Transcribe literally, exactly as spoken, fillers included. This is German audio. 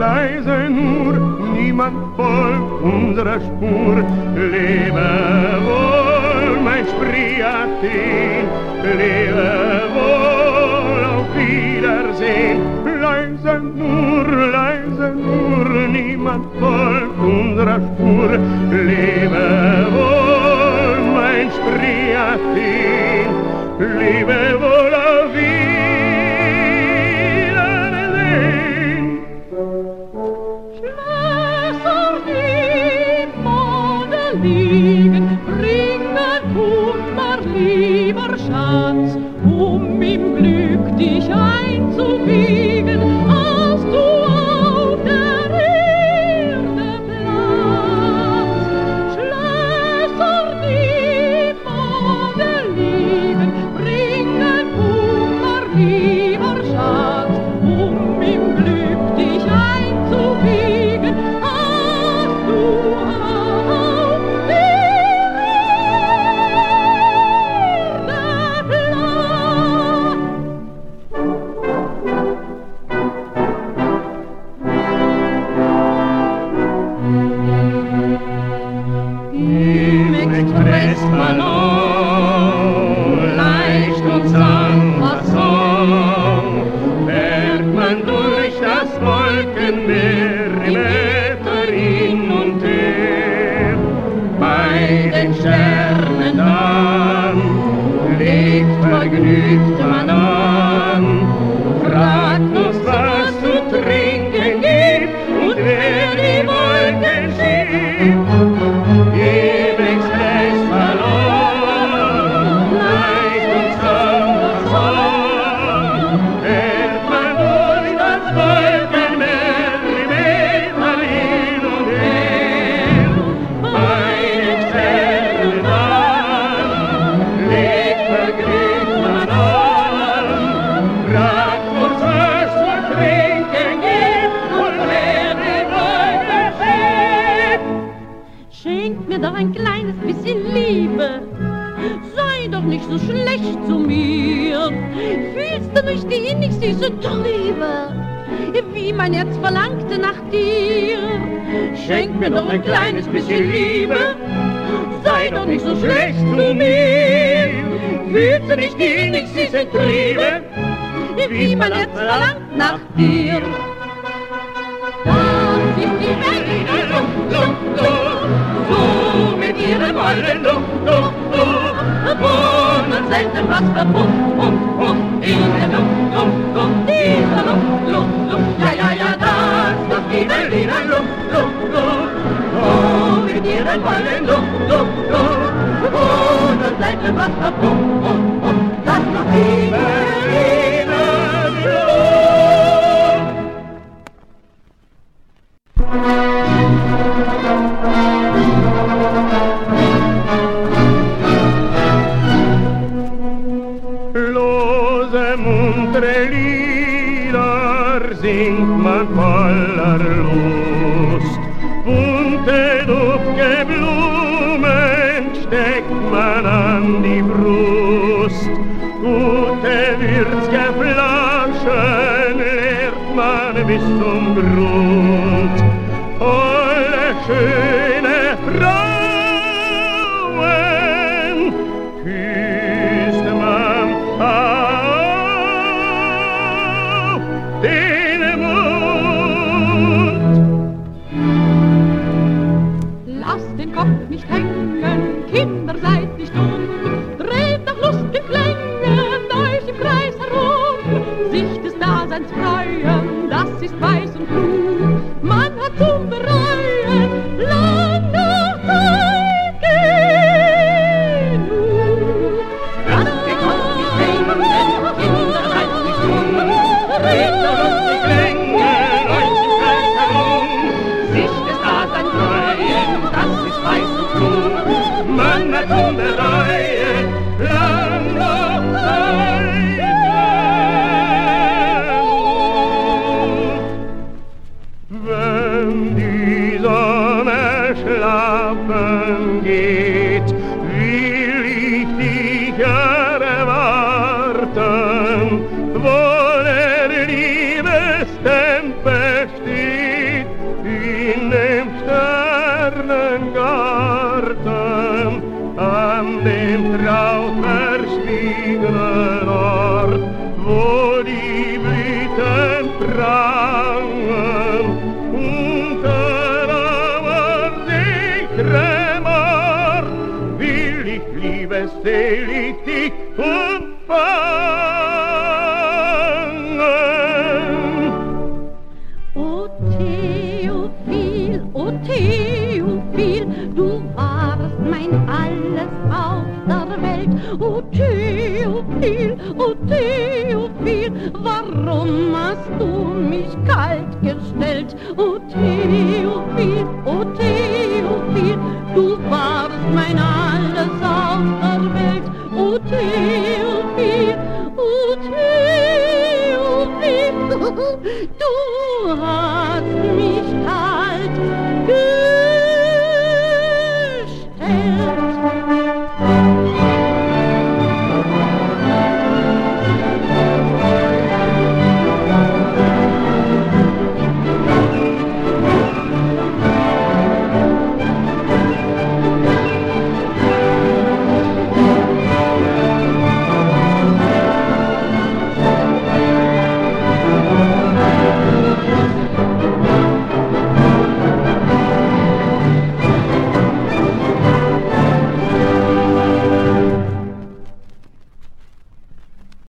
leise nur, niemand folgt unserer Spur. Lebe wohl, mein Spriatin, lebe wohl, auf Wiedersehen. Leise nur, leise nur, niemand folgt unserer Spur. Lebe wohl, mein Spriatin, lebe wohl, auf Wiedersehen. Schlösser, die Mode liegen, bringen Kummer, lieber Schatz, um im Glück dich einzuwiegen, hast du auf der Erde Platz. Schlösser, die Mode liegen, bringen Kummer, lieber Schatz, um im Glück dich einzuwiegen, hast du auf der Erde Platz. Im Expressballon, leicht und sans-façon, fährt man durch das Wolkenmeer im Äther hin und her. Bei den Sternen dann liegt vergnügt man an, fragt uns, was zu trinken gibt und wer die Wolken schiebt. Im Expressballon, leicht und sans-façon, fährt man durch das Wolkenmeer im Äther hin und her. Bei den Sternen dann liegt vergnügt man an, fragt uns, was zu trinken gibt und wer die Wolken schiebt. Schenk mir doch ein kleines bisschen Liebe, sei doch nicht so schlecht zu mir. Fühlst du nicht die innig süße Triebe, wie mein Herz verlangte nach dir? Schenk mir doch ein kleines bisschen Liebe, sei doch nicht so schlecht zu mir. Fühlst du nicht die innig süße Triebe, wie mein Herz verlangt nach dir? Das ist die Welt, Luft, Luft, Luft, so mit ihren Wollen, Luft, Luft, Luft, wo man selten was verpufft, Puff, Puff, in der Luft, Luft, Luft, dieser Luft, Luft, Luft, ja, ja, ja, das, das die Welt, Luft, Luft, Luft, wo mit ihren Wollen, Luft, Luft, Luft, wo man selten was verpufft, Puff, Puff, das macht die Welt, Luft. Lose, muntre Lieder singt man voller Lust, bunte, duftge Blumen steckt man an die Brust, gute, würzge Flaschen leert man bis zum Grund, alle schöne Frauen küsst man auf den Mund. Lasst den Kopf nicht hängen, Kinder, seid nicht dumm, dreht nach lustig Klängen euch im Kreis herum. Sicht des Daseins freuen, das ist weiß und klug, man hat zum Bereuen lang noch Zeit genug. Lasst den Kopf nicht hängen, Kinder, seid nicht dumm, dreht nach lustig Klängen euch im Kreis herum. Sicht des Daseins freuen, das ist weiß und klug, man hat zum Bereuen lang noch Zeit genug. Wenn die Sonne schlafen geht, will ich dich erwarten, wo der Liebestempel steht. mich umfangen. O Theophil, o Theophil, du warst mein Alles auf der Welt. O Theophil, o Theophil, warum hast du mich kalt gestellt? O Theophil, o Theophil, du warst mein Alles auf der Welt. O Theophil, o Theophil, du hast mich